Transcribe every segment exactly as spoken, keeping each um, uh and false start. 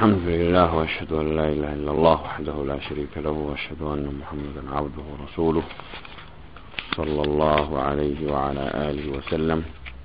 الحمد لله وأشهد أن لا إله إلا الله وحده لا شريك له وأشهد أن محمدا عبده ورسوله صلى الله عليه وعلى آله وسلم.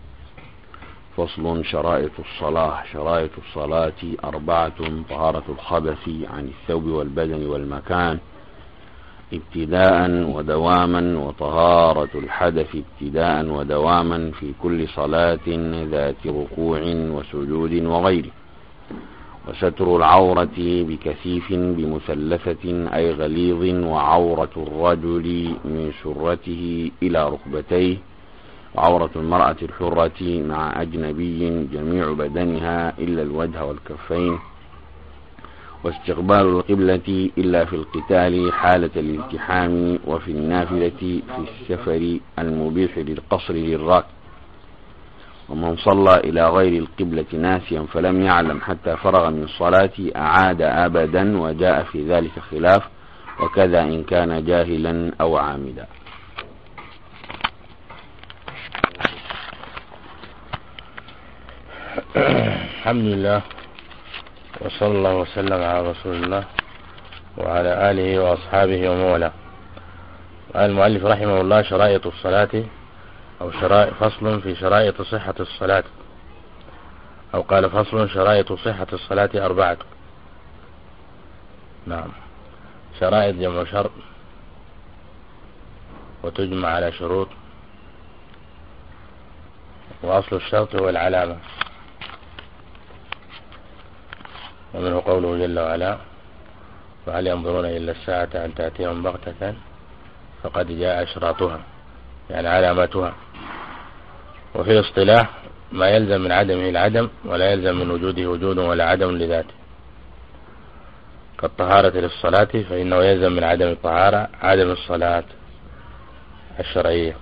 فصل: شرائط الصلاة. شرائط الصلاة أربعة: طهارة الخبث عن الثوب والبدن والمكان ابتداء ودواما، وطهارة الحدث ابتداء ودواما في كل صلاة ذات ركوع وسجود وغيره، وستر العورة بكثيف بمثلثة أي غليظ، وعورة الرجل من سرته إلى ركبتيه، وعورة المرأة الحرة مع أجنبي جميع بدنها إلا الوجه والكفين، واستقبال القبلة إلا في القتال حالة الالتحام، وفي النافلة في السفر المبيح للقصر للراكب. ومن صلى إلى غير القبلة ناسيا فلم يعلم حتى فرغ من الصلاة أعاد أبدا، وجاء في ذلك خلاف، وكذا إن كان جاهلا أو عامدا. الحمد لله، وصلى الله وسلم على رسول الله وعلى آله وأصحابه ومولاه. قال المؤلف رحمه الله: شرائط الصلاة، أو شرائط فصل في شرائط صحة الصلاة، أو قال فصل: شرائط صحة الصلاة أربعة. نعم، شرائط جمع شرط، وتجمع على شروط، وأصل الشرط هو العلامة، ومنه قوله جل وعلا: وهل ينظرون إلا الساعة أن تأتيهم بغتة فقد جاء أشراطها، يعني علاماتها. وفي الاصطلاح ما يلزم من عدمه العدم، ولا يلزم من وجوده وجود ولا عدم لذاته، كالطهارة للصلاة فإنه يلزم من عدم الطهارة عدم الصلاة الشرعية.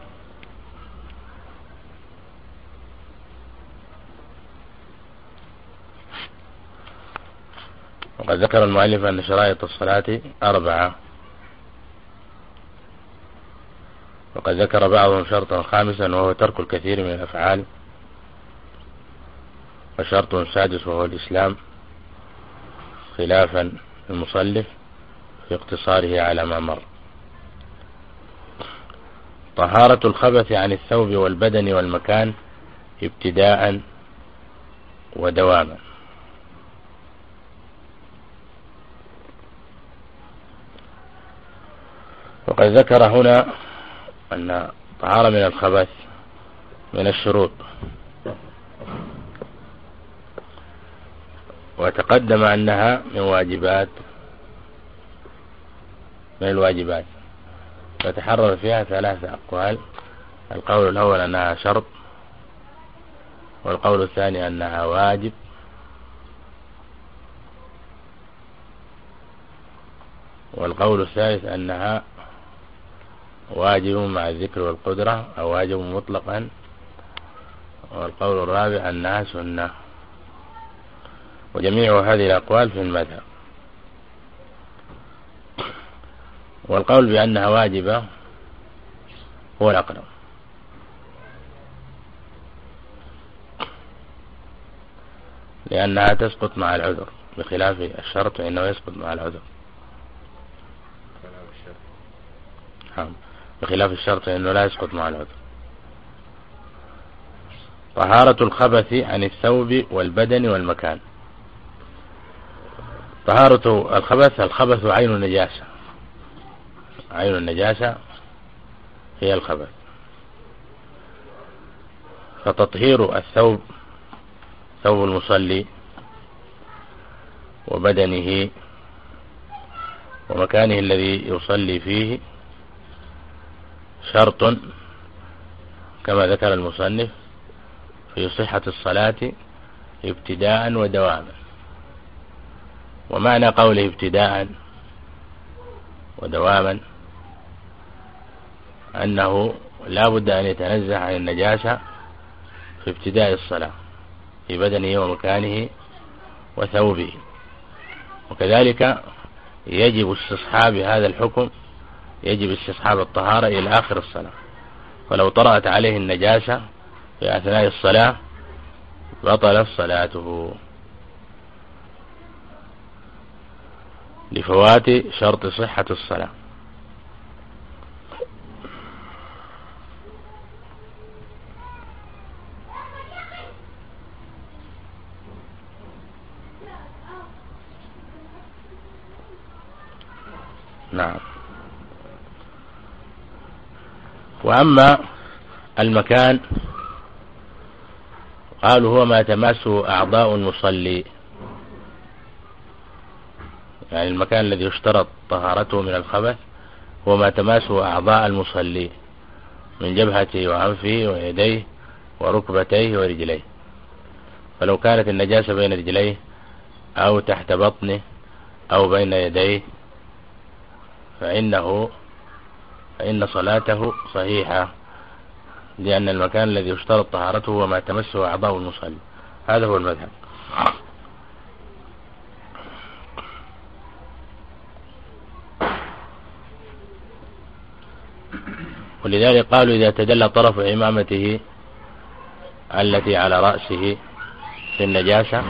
وقد ذكر المؤلف أن شرائط الصلاة أربعة، وقد ذكر بعضهم شرطا خامسا وهو ترك الكثير من الأفعال، وشرط سادس وهو الإسلام، خلافا المصنف في اقتصاره على ما مر. طهارة الخبث عن الثوب والبدن والمكان ابتداء ودواما. وقد ذكر هنا أن طهارة من الخبث من الشروط، وتقدم أنها من واجبات من الواجبات، فتحرر فيها ثلاثة أقوال: القول الأول أنها شرط، والقول الثاني أنها واجب، والقول الثالث أنها واجب مع الذكر والقدرة أو واجب مطلقا، والقول الرابع أنها سنة. وجميع هذه الأقوال في المذهب. والقول بأنها واجبة هو الأقرب، لأنها تسقط مع العذر، بخلاف الشرط فإنه يسقط مع العذر، بخلاف الشرط فإنه لا يسقط مع العذر. طهارة الخبث عن الثوب والبدن والمكان. طهارة الخبث، الخبث عين النجاسة، عين النجاسة هي الخبث. فتطهير الثوب، ثوب المصلي، وبدنه ومكانه الذي يصلي فيه شرط كما ذكر المصنف في صحة الصلاة ابتداء ودواما. ومعنى قوله ابتداء ودواما أنه لا بد أن يتنزه عن النجاسة في ابتداء الصلاة في بدنه ومكانه وثوبه، وكذلك يجب استصحاب هذا الحكم، يجب استصحاب الطهارة إلى آخر الصلاة. فلو طرأت عليه النجاسة في أثناء الصلاة بطلت صلاته. لفوات شرط صحة الصلاة. نعم. وأما المكان قالوا هو ما تماسه أعضاء المصلي، يعني المكان الذي يشترط طهارته من الخبث هو ما تماسه أعضاء المصلي من جبهته وأنفه ويديه وركبتيه ورجليه. فلو كانت النجاسة بين رجليه أو تحت بطنه أو بين يديه فإنه فإن صلاته صحيحة، لأن المكان الذي يشترط طهارته هو ما تمسه أعضاء المصلي. هذا هو المذهب. ولذلك قالوا إذا تدلى طرف عمامته التي على رأسه في النجاسة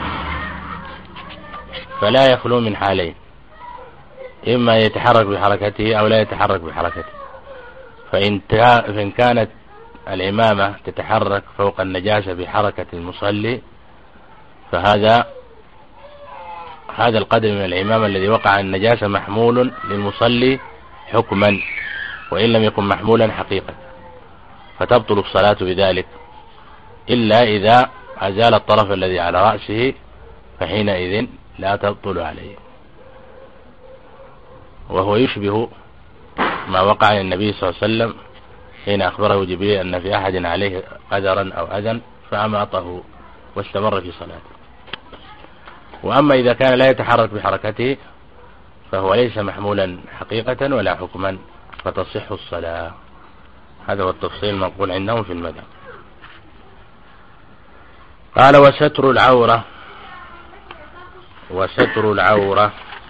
فلا يخلو من حالين: إما يتحرك بحركته أو لا يتحرك بحركته. فإن فإن كانت العمامة تتحرك فوق النجاسة بحركة المصلي فهذا هذا القدر من العمامة الذي وقع النجاسة محمول للمصلي حكما، وإن لم يكن محمولا حقيقة، فتبطل الصلاة بذلك، إلا إذا أزال الطرف الذي على رأسه فحينئذ لا تبطل عليه. وهو يشبه ما وقع للنبي صلى الله عليه وسلم حين أخبره جبريل أن في أحد عليه قدرا أو أذى فأماطه واستمر في صلاته. وأما إذا كان لا يتحرك بحركته فهو ليس محمولا حقيقة ولا حكما فتصح الصلاة. هذا هو التفصيل المنقول عندهم في المذهب. قال: وستر العورة. وستر العورة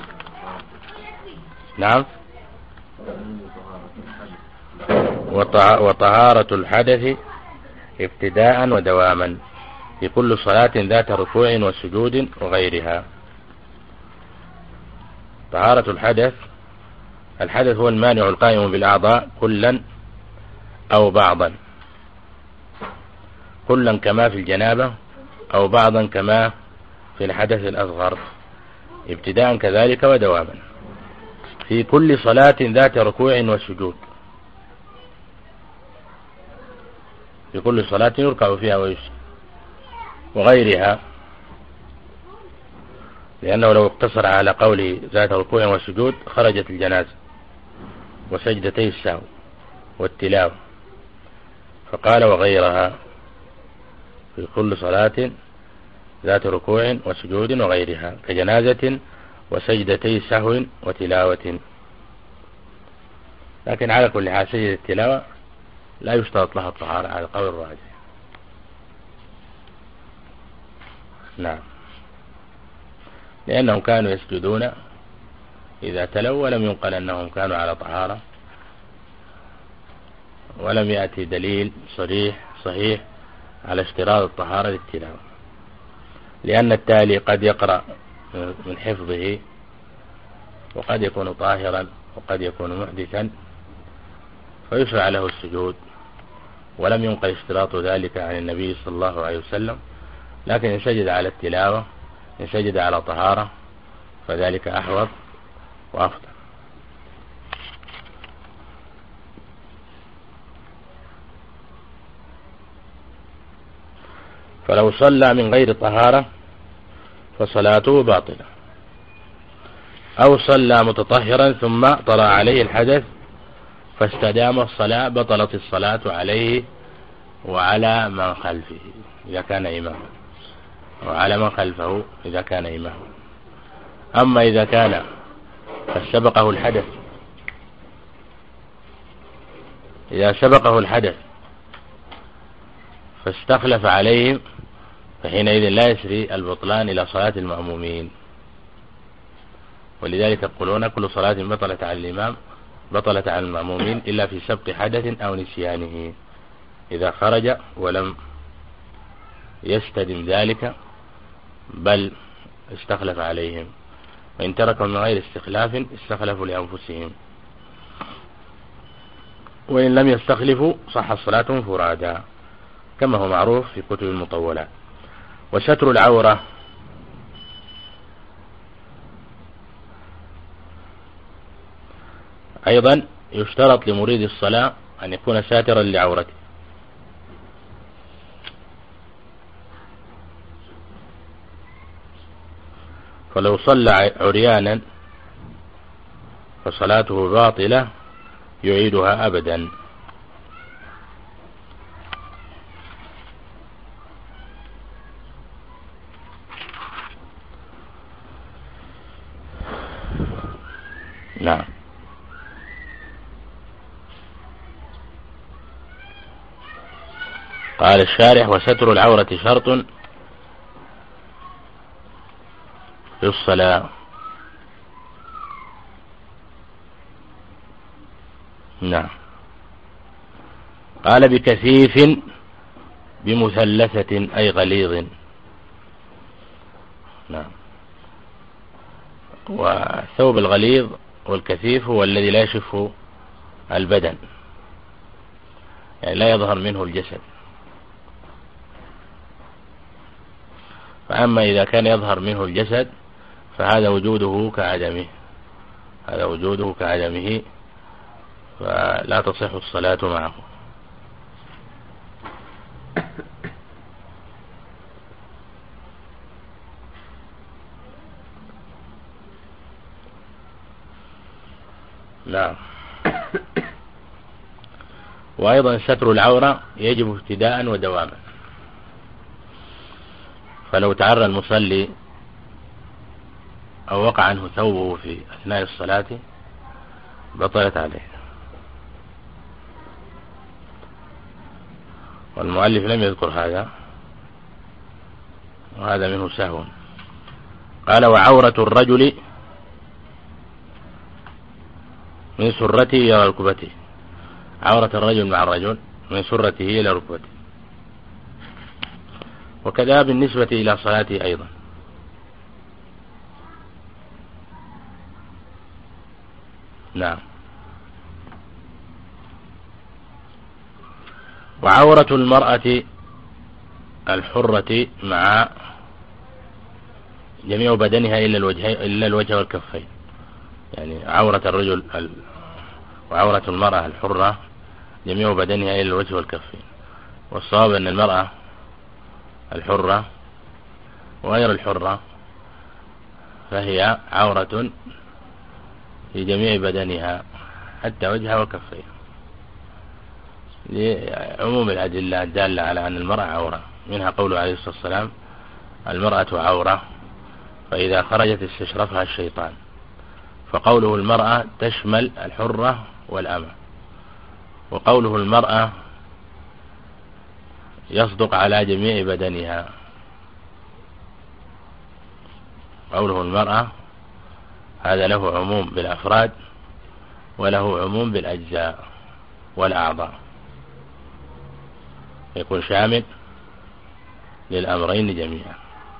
نعم. وطهارة الحدث ابتداء ودواما في كل صلاة ذات ركوع وسجود وغيرها. طهارة الحدث، الحدث هو المانع القائم بالأعضاء كلا أو بعضا، كلا كما في الجنابة أو بعضا كما في الحدث الأصغر، ابتداء كذلك ودواما في كل صلاة ذات ركوع وسجود، في كل صلاة يركع فيها ويسجد وغيرها، لأنه لو اقتصر على قوله ذات ركوع وسجود خرجت الجنازة وسجدتي السهو والتلاوة، فقال وغيرها في كل صلاة ذات ركوع وسجود وغيرها كجنازة وسجدتي سهو وتلاوة. لكن على كل حال سجدة التلاوة لا يشترط لها الطهارة على القول الراجح. نعم، لأنهم كانوا يسجدون إذا تلوا، ولم ينقل أنهم كانوا على طهارة، ولم يأتي دليل صريح صحيح على اشتراط الطهارة للتلاوة، لأن التالي قد يقرأ من حفظه وقد يكون طاهرا وقد يكون محدثا فيشرع له السجود، ولم ينقل اشتراط ذلك عن النبي صلى الله عليه وسلم. لكن إن سجد على التلاوة، إن سجد على طهارة فذلك أحوط وأفضل. فلو صلى من غير طهارة فصلاته باطلة، أو صلى متطهرا ثم طرأ عليه الحدث فاستدام الصلاة بطلت الصلاة عليه وعلى من خلفه إذا كان إماما، وعلى من خلفه إذا كان إماما. أما إذا كان فسبقه الحدث، إذا سبقه الحدث فاستخلف عليهم فحينئذ لا يسري البطلان إلى صلاة المأمومين. ولذلك يقولون كل صلاة بطلت على الإمام بطلت على المأمومين إلا في سبق حدث أو نسيانه، إذا خرج ولم يستدم ذلك بل استخلف عليهم. وإن تركوا من غير استخلاف استخلفوا لأنفسهم، وإن لم يستخلفوا صح صلاتهم فرادا كما هو معروف في كتب المطولات. وستر العورة أيضا يشترط لمريد الصلاة أن يكون ساترا لعورته، فلو صلى عريانا فصلاته باطلة يعيدها أبدا. نعم. قال الشارح: وستر العورة شرط في الصلاة. نعم. قال: بكثيف بمثلثة أي غليظ. نعم. والثوب الغليظ والكثيف هو الذي لا يشف البدن، يعني لا يظهر منه الجسد. فأما إذا كان يظهر منه الجسد فهذا وجوده كعدمه، هذا وجوده كعدمه فلا تصح الصلاة معه. نعم. وأيضا ستر العورة يجب ابتداء ودواما، فلو تعرى المصلي أو وقع عنه ثوبه في أثناء الصلاة بطلت عليه. والمؤلف لم يذكر هذا، وهذا منه سهو. قال: وعورة الرجل من سرته إلى ركبته، عورة الرجل مع الرجل من سرته إلى ركبته، وكذا بالنسبة إلى صلاته أيضا. نعم. وعورة المرأة الحرة مع جميع بدنها إلا الوجه إلا الوجه والكفين، يعني عورة الرجل ال... وعورة المرأة الحرة جميع بدنها إلا الوجه والكفين. والصواب أن المرأة الحرة وغير الحرة فهي عورة في جميع بدنها حتى وجهها وكفيها، لعموم الأدلة الدالة على أن المرأة عورة، منها قوله عليه الصلاة والسلام: المرأة عورة فإذا خرجت استشرفها الشيطان. فقوله المرأة تشمل الحرة والأمة، وقوله المرأة يصدق على جميع بدنها. قوله المرأة هذا له عموم بالأفراد وله عموم بالأجزاء والأعضاء، يكون شامل للأمرين جميعا،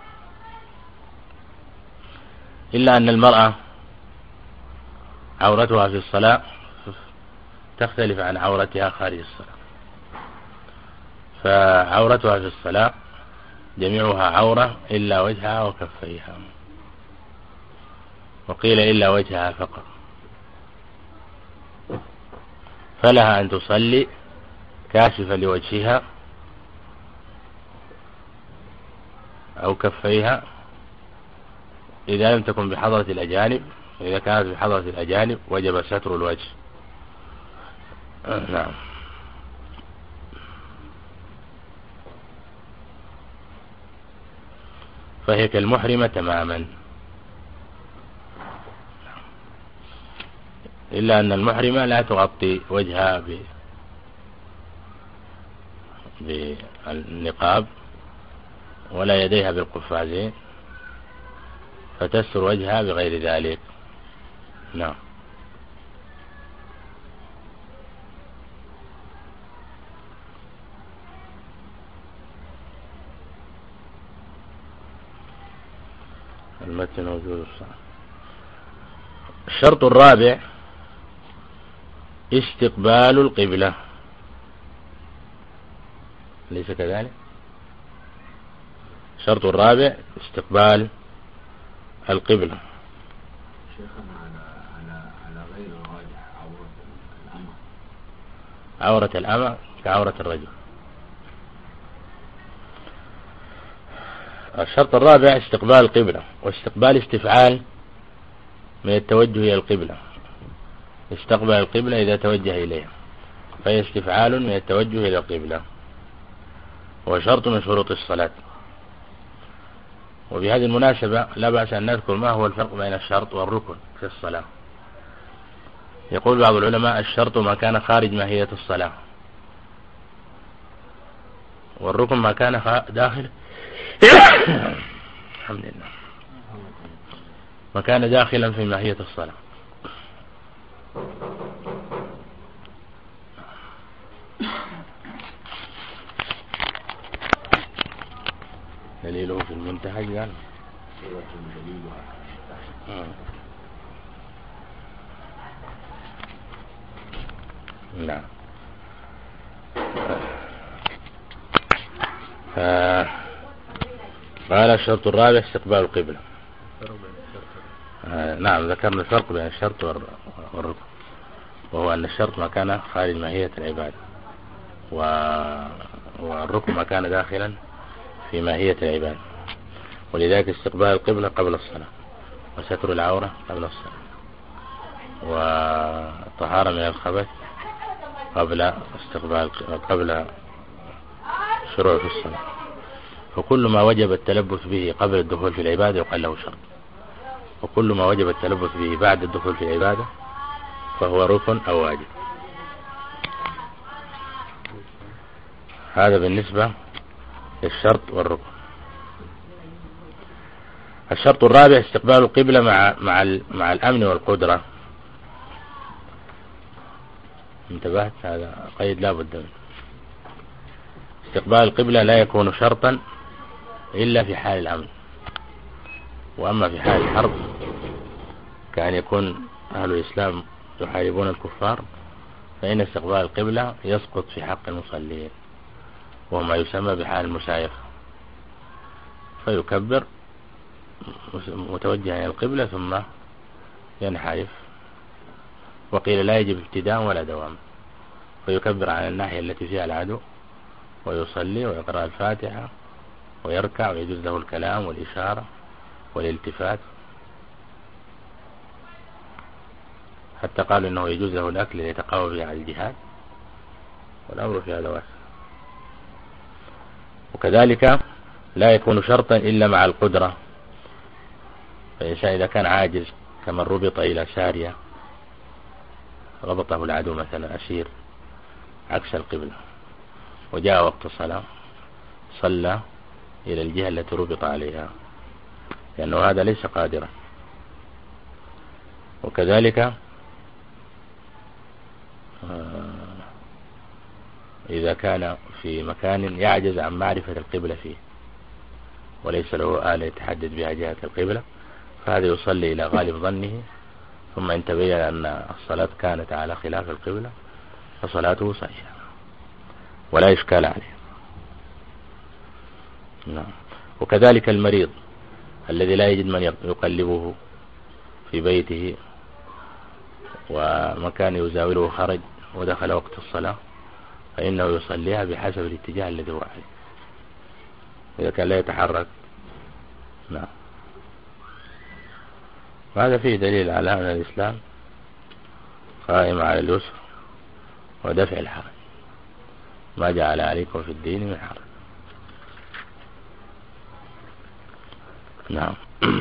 إلا أن المرأة عورتها في الصلاة تختلف عن عورتها خارج الصلاة. فعورتها في الصلاة جميعها عورة إلا وجهها وكفيها، وقيل إلا وجهها فقط، فلها أن تصلي كاشفة لوجهها أو كفيها إذا لم تكن بحضرة الأجانب. إذا كانت بحضرة الأجانب وجب ستر الوجه. نعم. فهي كالمحرمة تماما، إلا أن المحرمة لا تغطي وجهها بالنقاب ولا يديها بالقفازين، فتستر وجهها بغير ذلك. نعم. المتن موجود الصحيح. الشرط الرابع استقبال القبلة، ليس كذلك؟ الشرط الرابع استقبال القبلة. شيخنا على على على غير الراجح عورة الأمة، عورة الأمة كعورة الرجل. الشرط الرابع استقبال القبلة، واستقبال استفعال من التوجه إلى القبلة، استقبل القبلة إذا توجه إليها، فهي استفعال من التوجه إلى القبلة، وشرط من شروط الصلاة. وبهذه المناسبة لا بأس أن نذكر ما هو الفرق بين الشرط والركن في الصلاة. يقول بعض العلماء الشرط ما كان خارج ماهية الصلاة، والركن ما كان داخل الحمد لله ما كان داخلا في ماهية الصلاة. دليله في المنتهج قال آه. نعم. قال الشرط الرابع استقبال القبلة. آه نعم، ذكرنا الفرق بين الشرط والركن، وهو أن الشرط ما كان خارج ماهية العبادة، والركن ما كان داخلا في ماهية العبادة. ولذلك استقبال القبلة قبل الصلاة، وستر العورة قبل الصلاة، والطهارة من الخبث قبل استقبال قبل شروع في الصلاة. فكل ما وجب التلبس به قبل الدخول في العبادة يقال له شرط، وكل ما وجب التلبس به بعد الدخول في العبادة فهو ركن أو واجب. هذا بالنسبة للشرط والركن. الشرط الرابع استقبال القبلة مع مع مع الأمن والقدرة. انتبهت؟ هذا قيد لا بد منه. استقبال القبلة لا يكون شرطا إلا في حال الأمن، وأما في حال الحرب كأن يكون أهل الإسلام يحاربون الكفار فإن استقبال القبلة يسقط في حق المصلين، وهو ما يسمى بحال المسايخة، فيكبر متوجها إلى القبلة ثم ينحرف. وقيل لا يجب ابتداء ولا دوام، فيكبر على الناحية التي فيها العدو ويصلي ويقرأ الفاتحة ويركع، ويجوز له الكلام والإشارة والالتفات، حتى قالوا إنه يجوز له الأكل ليتقوى به على الجهاد، والأمر في هذا واسع. وكذلك لا يكون شرطا إلا مع القدرة، فالإنسان إذا كان عاجز كمن ربط إلى سارية، ربطه العدو مثلا أسير عكس القبلة، وجاء وقت الصلاة صلى إلى الجهة التي ربط عليها، لأنه هذا ليس قادرا. وكذلك إذا كان في مكان يعجز عن معرفة القبلة فيه وليس له آلة يتحدد بها جهة القبلة، فهذا يصلي إلى غالب ظنه، ثم إن تبين أن الصلاة كانت على خلاف القبلة فصلاته صحيحة ولا إشكال عليه. نعم. وكذلك المريض الذي لا يجد من يقلبه في بيته ومكان يزاوله خرج ودخل وقت الصلاة، فإنه يصليها بحسب الاتجاه الذي هو عليه إذا كان لا يتحرك. نعم. وهذا فيه دليل على أن الإسلام قائم على اليسر ودفع الحرج، ما جعل عليكم في الدين من حرج. نعم.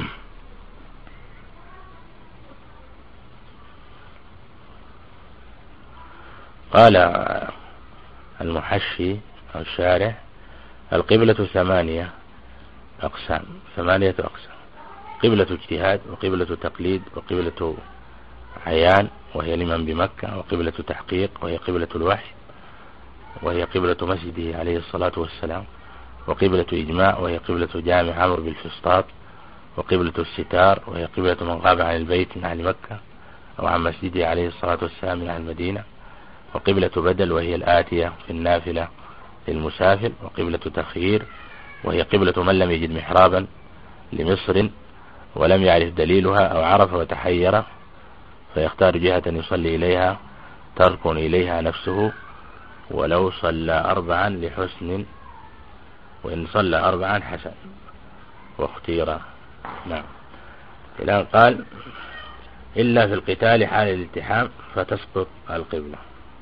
قال المحشي أو الشارح: القبلة ثمانية أقسام، ثمانية أقسام: قبلة اجتهاد، وقبلة تقليد، وقبلة عيان وهي لمن بمكة، وقبلة تحقيق وهي قبلة الوحي وهي قبلة مسجده عليه الصلاة والسلام، وقبلة إجماع وهي قبلة جامع عمرو بالفسطاط، وقبلة الستار وهي قبلة من غاب عن البيت من أهل مكة، أو عن مسجده عليه الصلاة والسلام من المدينة. وقبلة بدل وهي الآتية في النافلة للمسافر. وقبلة تخيير وهي قبلة من لم يجد محرابا لمصر ولم يعرف دليلها أو عرف وتحير فيختار جهة يصلي إليها تركن إليها نفسه ولو صلى أربعا لحسن، وإن صلى أربعا حسن واختير. نعم. الآن قال إلا في القتال حال الالتحام فتسقط القبلة،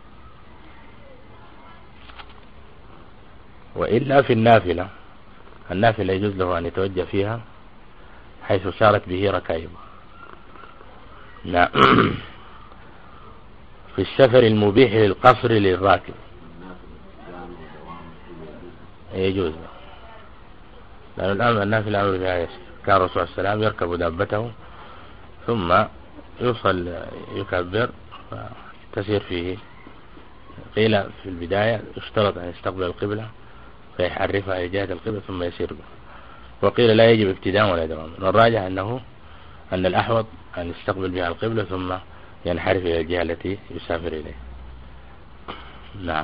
وإلا في النافلة. النافلة يجوز له أن يتوجه فيها حيث سارت به ركائبه. نعم. في السفر المبيح للقصر للراكب يجوز، لأن الآن النافلة أمر فيها يسير. كان الرسول صلى الله عليه وسلم يركب دابته ثم يوصل يكبر فتسير فيه. قيل في البداية يشترط أن يستقبل القبلة فيحرفها إلى جهة القبلة ثم يسير بها، وقيل لا يجب ابتداء ولا دوام. والراجح أنه أن الأحوط أن يستقبل بها القبلة ثم ينحرف إلى الجهة التي يسافر إليها. نعم.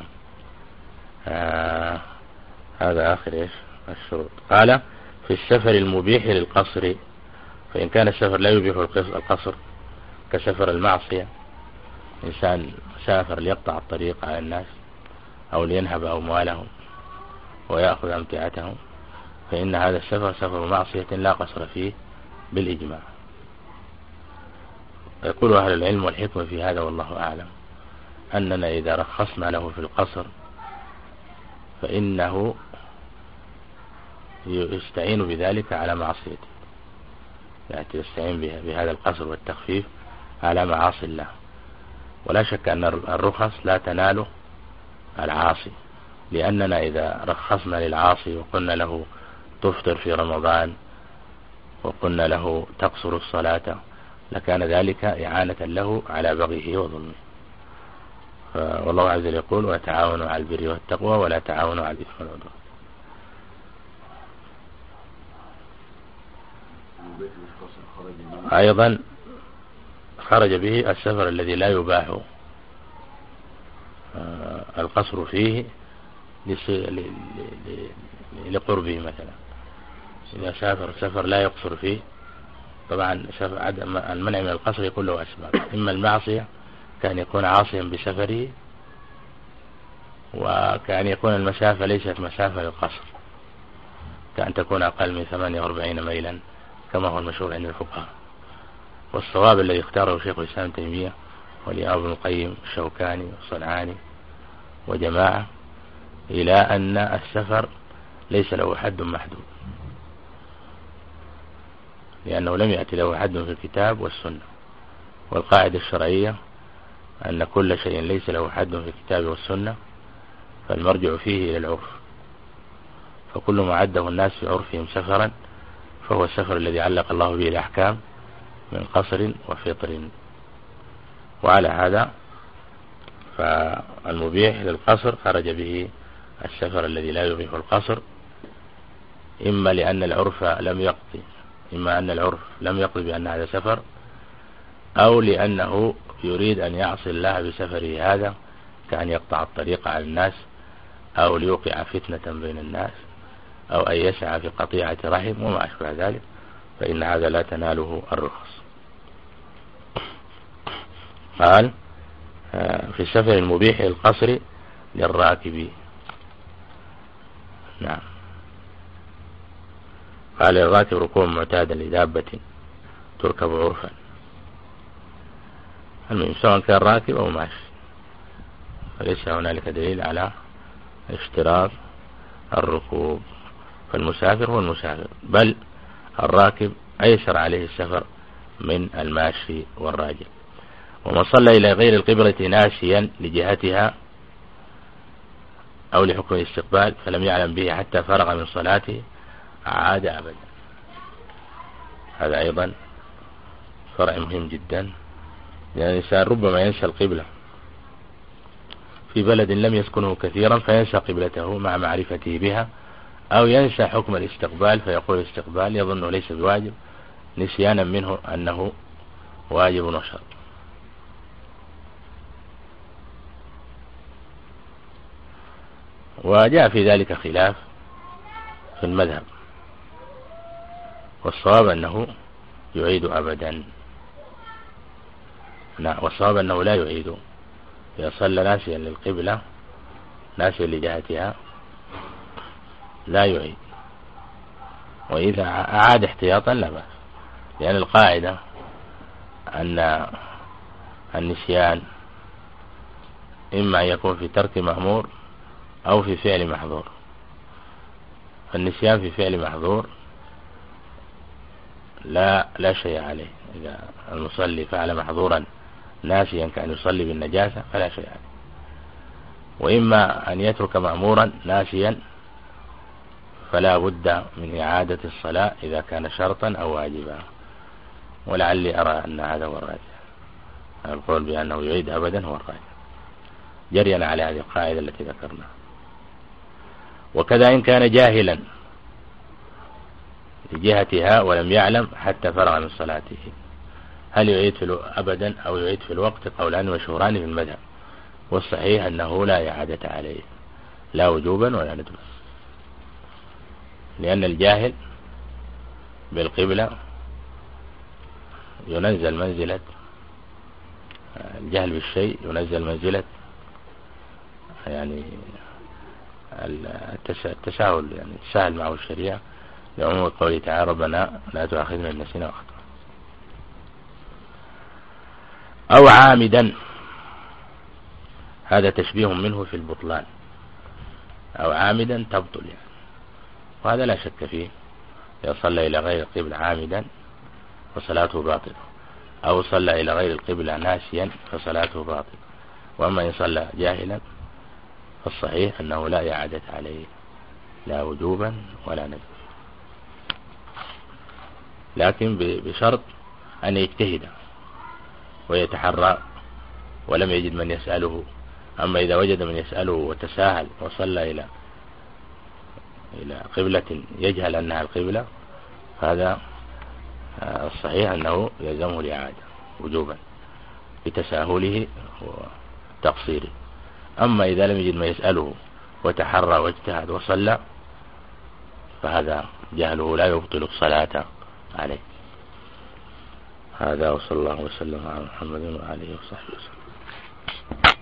آه هذا آخر إيش الشروط. قال في السفر المبيح للقصر، فإن كان السفر لا يبيح القصر كسفر المعصية، إنسان سافر ليقطع الطريق على الناس أو لينهب أموالهم ويأخذ أمتعتهم، فإن هذا السفر سفر معصية لا قصر فيه بالإجماع. يقول أهل العلم والحكمة في هذا والله أعلم أننا إذا رخصنا له في القصر فإنه يستعين بذلك على معصيته، يعني يستعين بهذا القصر والتخفيف على معاصي الله. ولا شك أن الرخص لا تنال العاصي، لأننا إذا رخصنا للعاصي وقلنا له تفطر في رمضان وقلنا له تقصر الصلاة لكان ذلك إعانة له على بغيه وظلمه. والله عز وجل يقول وتعاونوا على البر والتقوى ولا تعاونوا على الإثم والعدوان. أيضا خرج به السفر الذي لا يباح القصر فيه لقربه، مثلا إذا سافر سفر لا يقصر فيه. طبعا المنع من القصر يكون له أسباب، إما المعصية كان يكون عاصيا بسفره، وكان يكون المسافة ليست مسافة للقصر كأن تكون أقل من ثمانية وأربعين ميلا كما هو المشهور عند الفقهاء. والصواب الذي اختاره شيخ الإسلام تيمية والإمام ابن القيم الشوكاني والصنعاني وجماعة إلى أن السفر ليس له حد محدود، لأنه لم يأتي له حد في الكتاب والسنة. والقاعدة الشرعية أن كل شيء ليس له حد في الكتاب والسنة فالمرجع فيه إلى العرف، فكل ما عده الناس في عرفهم سفرا فهو السفر الذي علق الله به الأحكام من قصر وفطر. وعلى هذا فالمبيح للقصر خرج به السفر الذي لا يبيح القصر، إما لأن العرف لم يقضي إما أن العرف لم يقضي بأن هذا سفر، أو لأنه يريد أن يعصي الله بسفره هذا كأن يقطع الطريق على الناس أو ليوقع فتنة بين الناس أو أن يسعى في قطيعة رحم وما أشبه ذلك، فإن هذا لا تناله الرخص. قال في السفر المبيح القصر للراكب. نعم. قال الراكب ركوب معتادا لدابة تركب عرفا، المهم سواء كان راكب أو ماشي، فليس هنالك دليل على اشتراط الركوب. فالمسافر هو المسافر، بل الراكب أيسر عليه السفر من الماشي والراجل. ومن صلى إلى غير القبلة ناسيا لجهتها أو لحكم الاستقبال فلم يعلم به حتى فرغ من صلاته عاد أبدا. هذا أيضا فرع مهم جدا، لأن الإنسان ربما ينسى القبلة في بلد لم يسكنه كثيرا فينسى قبلته مع معرفته بها، أو ينسى حكم الاستقبال فيقول الاستقبال يظنه ليس بواجب نسيانا منه أنه واجب وشرط. وجاء في ذلك خلاف في المذهب، والصواب أنه يعيد أبدا. نعم، والصواب أنه لا يعيد إذا صلى ناسيا للقبلة ناسيا لجهتها لا يعيد، وإذا أعاد احتياطا لا بأس، لأن القاعدة أن النسيان إما أن يكون في ترك مأمور أو في فعل محظور. النسيان في فعل محظور لا لا شيء عليه، إذا المصلي فعل محظورا ناسيا كأن يصلي بالنجاسة فلا شيء عليه. وإما أن يترك مأمورا ناسيا فلا بد من إعادة الصلاة إذا كان شرطا أو واجبا، ولعلي أرى أن هذا هو الراجح. القول بأنه يعيد أبدا هو الراجح جريا على هذه القاعدة التي ذكرناها. وكذا إن كان جاهلا لجهتها ولم يعلم حتى فرغ من صلاته، هل يعيد في أبدا أو يعيد في الوقت؟ قولان مشهوران في المذهب، والصحيح أنه لا إعادة عليه لا وجوبا ولا ندبا، لأن الجاهل بالقبلة ينزل منزلة الجهل بالشيء، ينزل منزلة يعني التساهل، يعني تساهل معه الشريعة لعموم قوله تعالى ربنا لا تؤاخذنا إن نسينا وأخطأنا. أو عامدا، هذا تشبيه منه في البطلان، أو عامدا تبطل يعني، وهذا لا شك فيه. إذا صلى إلى غير القبلة عامدا فصلاته باطلة، أو صلى إلى غير القبلة ناسيا فصلاته باطلة. وأما إن صلى جاهلا فالصحيح أنه لا إعادة عليه لا وجوبا ولا ندبا، لكن بشرط أن يجتهد ويتحرى ولم يجد من يسأله. أما إذا وجد من يسأله وتساهل وصلى إلى إلى قبلة يجهل أنها القبلة، فهذا الصحيح أنه يلزمه الإعادة وجوبا بتساهله وتقصيره. أما إذا لم يجد من يسأله وتحرى واجتهد وصلى فهذا جهله لا يبطل الصلاة عليه. هذا وصلى الله وسلم على محمد وآله وصحبه وسلم.